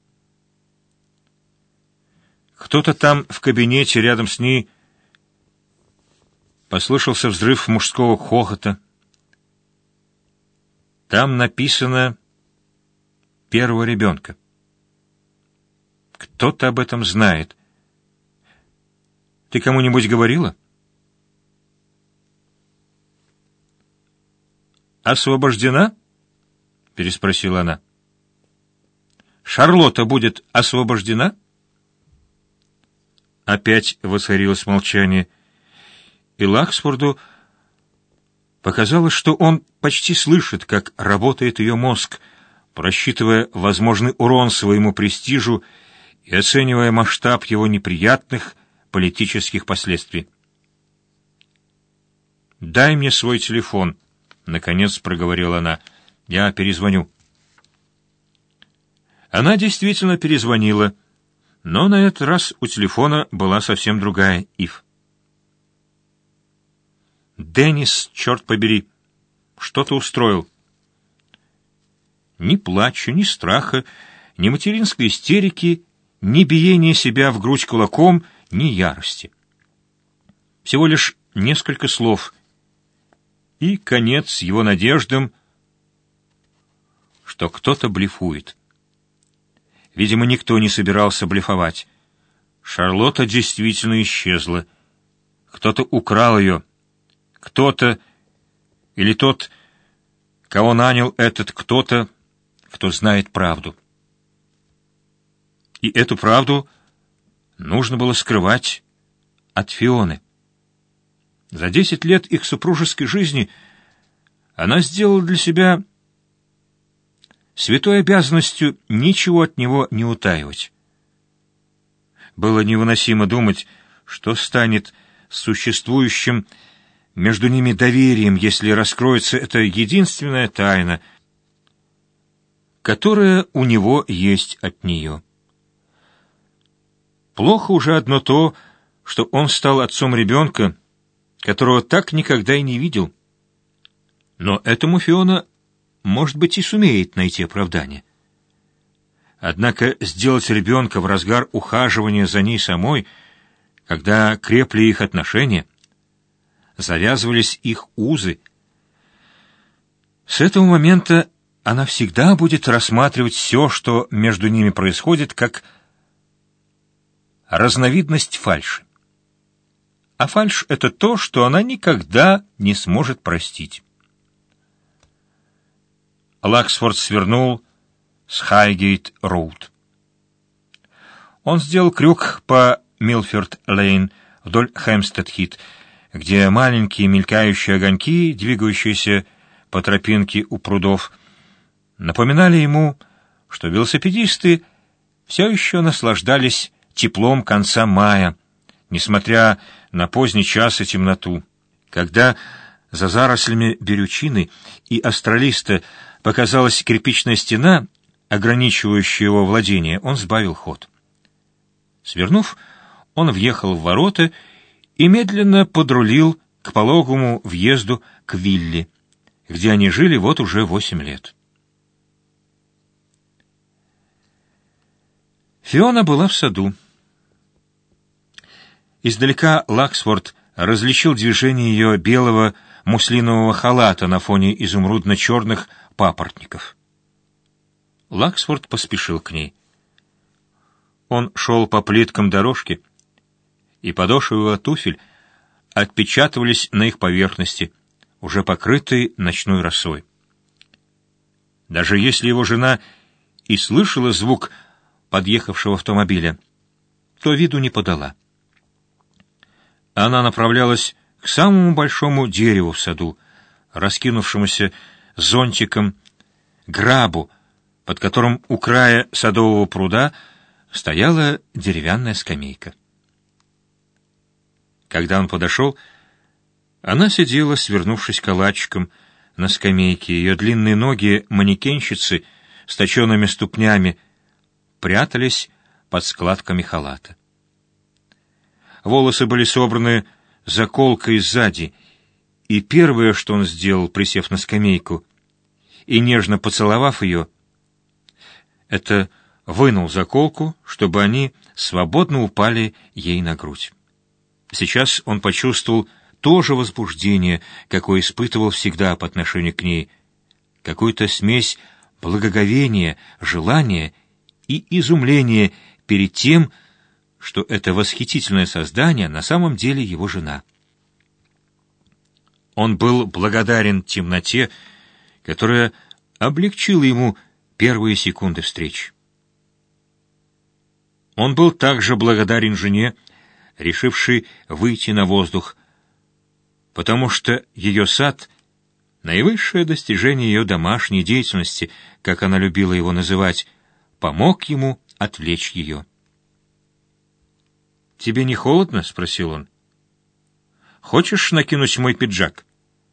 Кто-то там в кабинете рядом с ней послышался взрыв мужского хохота. Там написано «первого ребенка». Кто-то об этом знает. Ты кому-нибудь говорила? «Освобождена?» — переспросила она. «Шарлотта будет освобождена?» Опять воцарилось молчание, и Лаксфорду показалось, что он почти слышит, как работает ее мозг, просчитывая возможный урон своему престижу и оценивая масштаб его неприятных политических последствий. «Дай мне свой телефон», — наконец проговорила она. «Я перезвоню». Она действительно перезвонила, но на этот раз у телефона была совсем другая Ив. «Деннис, черт побери, что ты устроил?» Ни плача, ни страха, ни материнской истерики, ни биения себя в грудь кулаком, ни ярости. Всего лишь несколько слов — и конец его надеждам, что кто-то блефует. Видимо, никто не собирался блефовать. Шарлотта действительно исчезла. Кто-то украл ее. Кто-то, или тот, кого нанял этот кто-то, кто знает правду. И эту правду нужно было скрывать от Фионы. За десять лет их супружеской жизни Она сделала для себя святой обязанностью ничего от него не утаивать. Было невыносимо думать, что станет с существующим между ними доверием, если раскроется эта единственная тайна, которая у него есть от нее. Плохо уже одно то, что он стал отцом ребенка, которого так никогда и не видел. Но этому Фиона, может быть, и сумеет найти оправдание. Однако сделать ребенка в разгар ухаживания за ней самой, когда крепли их отношения, завязывались их узы, с этого момента она всегда будет рассматривать все, что между ними происходит, как разновидность фальши. А фальшь — это то, что она никогда не сможет простить. Лаксфорд свернул с Хайгейт-роуд. Он сделал крюк по Милфорд-лейн вдоль Хэмпстед-хит, где маленькие мелькающие огоньки, двигающиеся по тропинке у прудов, напоминали ему, что велосипедисты все еще наслаждались теплом конца мая, несмотря на поздний час и темноту. Когда за зарослями берючины и астролиста показалась кирпичная стена, ограничивающая его владение, он сбавил ход. Свернув, он въехал в ворота и медленно подрулил к пологому въезду к вилле, где они жили вот уже восемь лет. Фиона была в саду. Издалека Лаксфорд различил движение ее белого муслинового халата на фоне изумрудно-черных папоротников. Лаксфорд поспешил к ней. Он шел по плиткам дорожки, и подошвы его туфель отпечатывались на их поверхности, уже покрытой ночной росой. Даже если его жена и слышала звук подъехавшего автомобиля, то виду не подала. Она направлялась к самому большому дереву в саду, раскинувшемуся зонтиком грабу, под которым у края садового пруда стояла деревянная скамейка. Когда он подошел, она сидела, свернувшись калачиком на скамейке. Ее длинные ноги манекенщицы с точеными ступнями прятались под складками халата. Волосы были собраны заколкой сзади, и первое, что он сделал, присев на скамейку и нежно поцеловав ее, это вынул заколку, чтобы они свободно упали ей на грудь. Сейчас он почувствовал то же возбуждение, какое испытывал всегда по отношению к ней, какую-то смесь благоговения, желания и изумления перед тем, что это восхитительное создание на самом деле его жена. Он был благодарен темноте, которая облегчила ему первые секунды встречи. Он был также благодарен жене, решившей выйти на воздух, потому что ее сад — наивысшее достижение ее домашней деятельности, как она любила его называть, помог ему отвлечь ее. «Тебе не холодно?» — спросил он. «Хочешь накинуть мой пиджак?»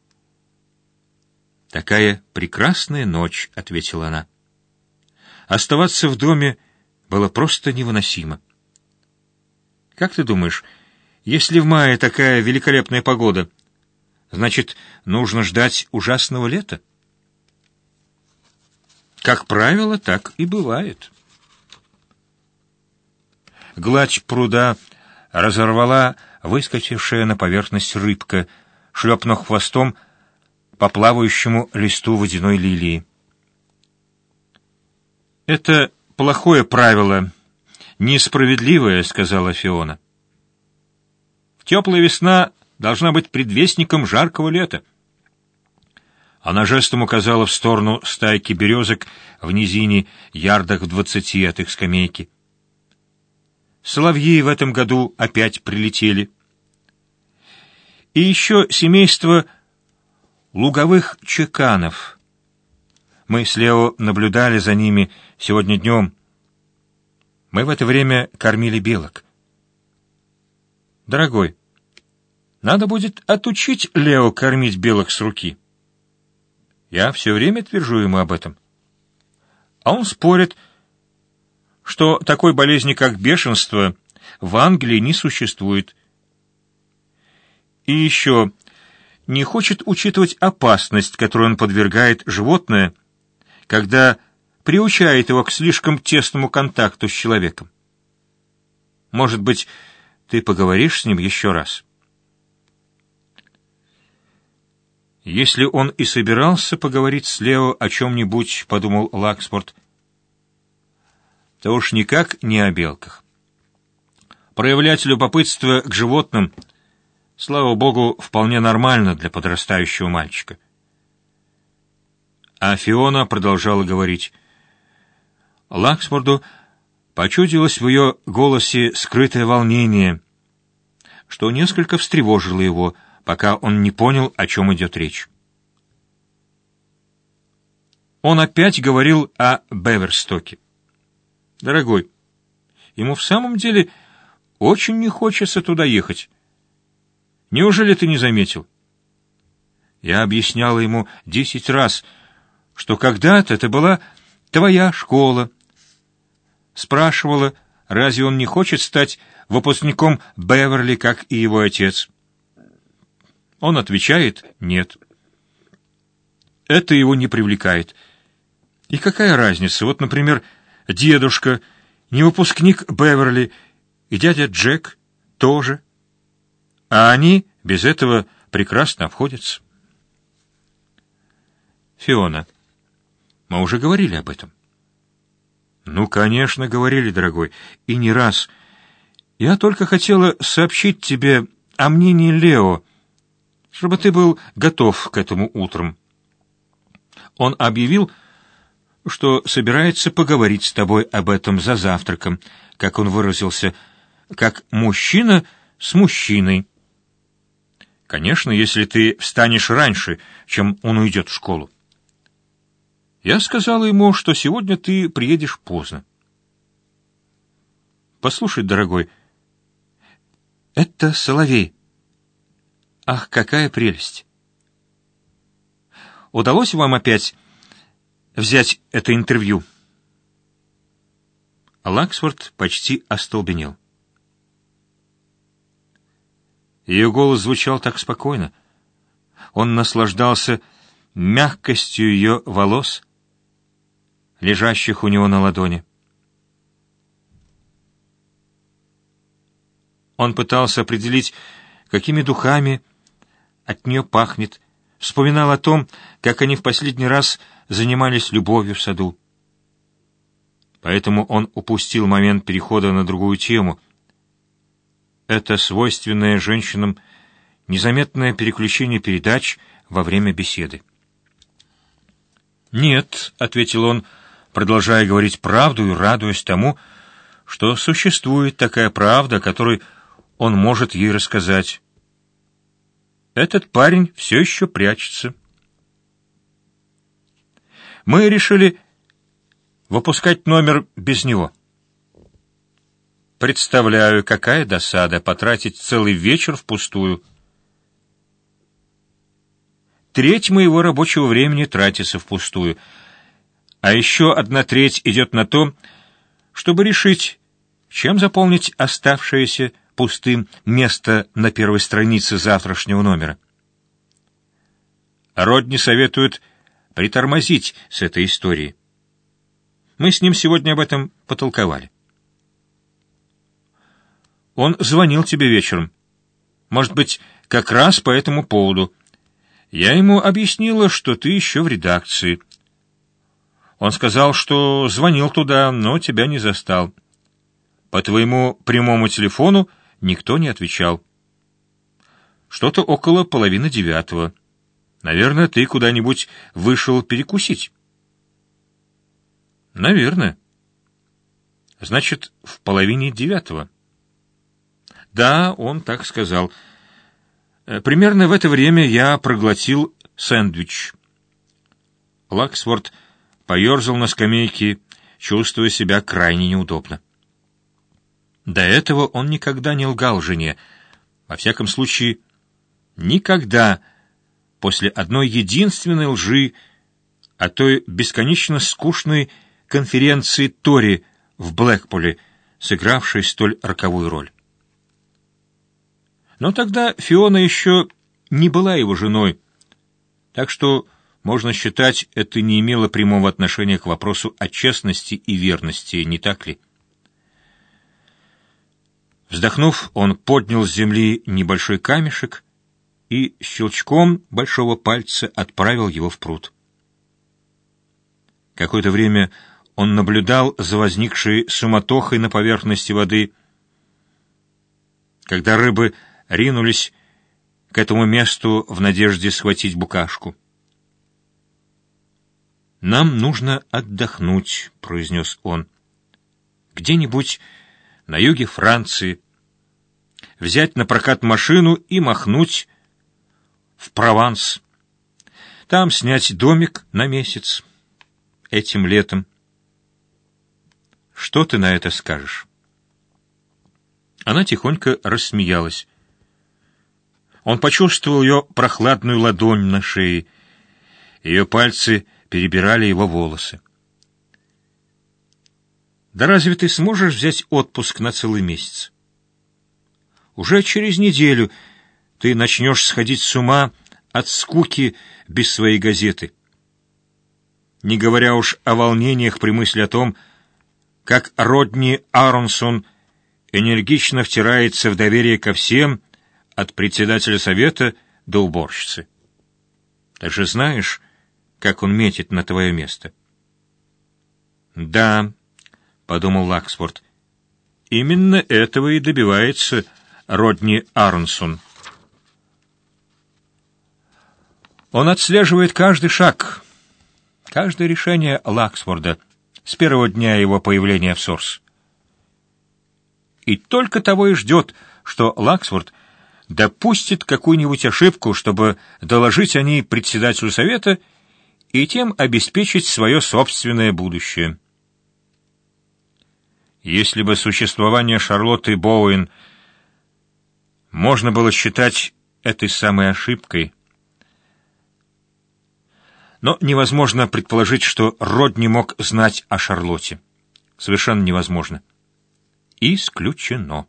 «Такая прекрасная ночь», — ответила она. Оставаться в доме было просто невыносимо. «Как ты думаешь, если в мае такая великолепная погода, значит, нужно ждать ужасного лета?» «Как правило, так и бывает». Гладь пруда разорвала выскочившая на поверхность рыбка, шлепнув хвостом по плавающему листу водяной лилии. «Это плохое правило, несправедливое», — сказала Фиона. «Теплая весна должна быть предвестником жаркого лета». Она жестом указала в сторону стайки березок в низине, ярдах в двадцати от их скамейки. Соловьи в этом году опять прилетели. И еще семейство луговых чеканов. Мы с Лео наблюдали за ними сегодня днем. Мы в это время кормили белок. Дорогой, надо будет отучить Лео кормить белок с руки. Я все время твержу ему об этом. А он спорит, что такой болезни, как бешенство, в Англии не существует. И еще не хочет учитывать опасность, которую он подвергает животное, когда приучает его к слишком тесному контакту с человеком. Может быть, ты поговоришь с ним еще раз? Если он и собирался поговорить с Лео о чем-нибудь, подумал Лакспорт, то уж никак не о белках. Проявлять любопытство к животным, слава богу, вполне нормально для подрастающего мальчика. А Фиона продолжала говорить. Лакспорту почудилось в ее голосе скрытое волнение, что несколько встревожило его, пока он не понял, о чем идет речь. Он опять говорил о Беверстоке. Дорогой, ему в самом деле очень не хочется туда ехать. Неужели ты не заметил? Я объясняла ему десять раз, что когда-то это была твоя школа. Спрашивала, разве он не хочет стать выпускником Беверли, как и его отец. Он отвечает «нет». Это его не привлекает. И какая разница? Вот, например, дедушка, не выпускник Беверли, и дядя Джек тоже. А они без этого прекрасно обходятся. Фиона, мы уже говорили об этом. Ну, конечно, говорили, дорогой, и не раз. Я только хотела сообщить тебе о мнении Лео, чтобы ты был готов к этому утром. Он объявил, что собирается поговорить с тобой об этом за завтраком, как он выразился, как мужчина с мужчиной. Конечно, если ты встанешь раньше, чем он уйдет в школу. Я сказала ему, что сегодня ты приедешь поздно. Послушай, дорогой, это соловей. Ах, какая прелесть! Удалось вам опять взять это интервью? Лаксфорд почти остолбенел. Ее голос звучал так спокойно. Он наслаждался мягкостью ее волос, лежащих у него на ладони. Он пытался определить, какими духами от нее пахнет, вспоминал о том, как они в последний раз занимались любовью в саду. Поэтому он упустил момент перехода на другую тему. Это свойственное женщинам незаметное переключение передач во время беседы. «Нет», — ответил он, продолжая говорить правду и радуясь тому, что существует такая правда, которой он может ей рассказать. Этот парень все еще прячется. Мы решили выпускать номер без него. Представляю, какая досада потратить целый вечер впустую. Треть моего рабочего времени тратится впустую, а еще одна треть идет на то, чтобы решить, чем заполнить оставшееся пустым место на первой странице завтрашнего номера. Родни советует притормозить с этой историей. Мы с ним сегодня об этом потолковали. Он звонил тебе вечером. Может быть, как раз по этому поводу. Я ему объяснила, что ты еще в редакции. Он сказал, что звонил туда, но тебя не застал. По твоему прямому телефону никто не отвечал. Что-то около половины девятого. Наверное, ты куда-нибудь вышел перекусить. Наверное. Значит, в половине девятого. Да, он так сказал. Примерно в это время я проглотил сэндвич. Лаксворт поерзал на скамейке, чувствуя себя крайне неудобно. До этого он никогда не лгал жене. Во всяком случае, никогда после одной единственной лжи о той бесконечно скучной конференции Тори в Блэкпуле, сыгравшей столь роковую роль. Но тогда Фиона еще не была его женой, так что, можно считать, это не имело прямого отношения к вопросу о честности и верности, не так ли? Вздохнув, он поднял с земли небольшой камешек и щелчком большого пальца отправил его в пруд. Какое-то время он наблюдал за возникшей суматохой на поверхности воды. Когда рыбы ринулись к этому месту в надежде схватить букашку. «Нам нужно отдохнуть», — произнес он. «Где-нибудь на юге Франции, взять на прокат машину и махнуть в Прованс. Там снять домик на месяц, этим летом. Что ты на это скажешь?» Она тихонько рассмеялась. Он почувствовал ее прохладную ладонь на шее. Ее пальцы перебирали его волосы. «Да разве ты сможешь взять отпуск на целый месяц? Уже через неделю ты начнешь сходить с ума от скуки без своей газеты. Не говоря уж о волнениях при мысли о том, как Родни Аронсон энергично втирается в доверие ко всем, от председателя совета до уборщицы. Ты же знаешь, как он метит на твое место». «Да», — подумал Лаксворт, — «именно этого и добивается Родни Аронсон. Он отслеживает каждый шаг, каждое решение Лаксворда с первого дня его появления в Сорс. И только того и ждет, что Лаксворт допустит какую-нибудь ошибку, чтобы доложить о ней председателю совета и тем обеспечить свое собственное будущее. Если бы существование Шарлотты Боуэн можно было считать этой самой ошибкой, но невозможно предположить, что Родни мог знать о Шарлотте. Совершенно невозможно. Исключено.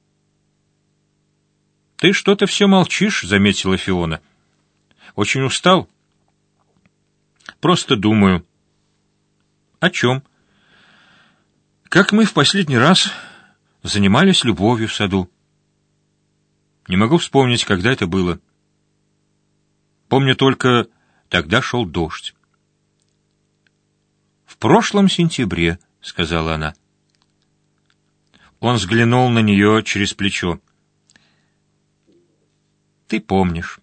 «Ты что-то все молчишь», — заметила Фиона. «Очень устал?» «Просто думаю». «О чем?» «Как мы в последний раз занимались любовью в саду». «Не могу вспомнить, когда это было. Помню только, тогда шел дождь». «В прошлом сентябре», — сказала она. Он взглянул на нее через плечо. «Ты помнишь.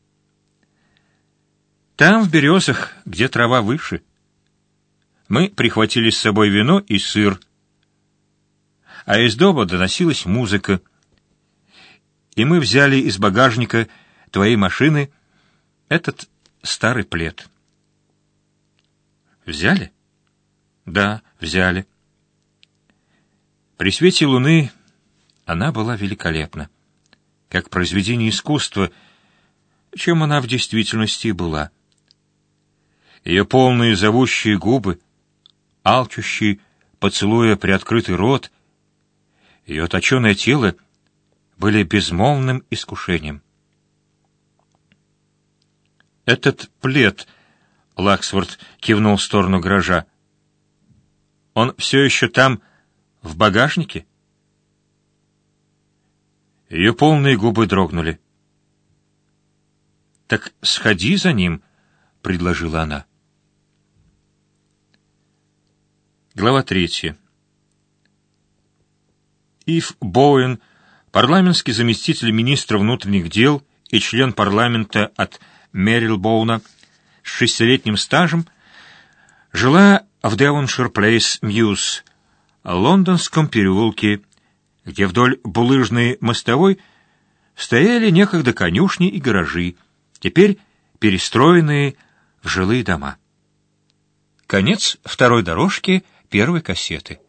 Там, в березах, где трава выше. Мы прихватили с собой вино и сыр, а из дома доносилась музыка, и мы взяли из багажника твоей машины этот старый плед». «Взяли?» «Да, взяли». При свете луны она была великолепна, как произведение искусства, чем она в действительности была. Ее полные зовущие губы, алчущие, поцелуя приоткрытый рот, ее точеное тело были безмолвным искушением. «Этот плед», — Лаксворт кивнул в сторону гаража, — «он все еще там, в багажнике?» Ее полные губы дрогнули. «Так сходи за ним», — предложила она. Глава третья. Ив Боуэн, парламентский заместитель министра внутренних дел и член парламента от Мэрилбоуна с шестилетним стажем, жила в Девоншир-Плейс-Мьюз, лондонском переулке, где вдоль булыжной мостовой стояли некогда конюшни и гаражи, теперь перестроенные в жилые дома. Конец второй дорожки первой кассеты.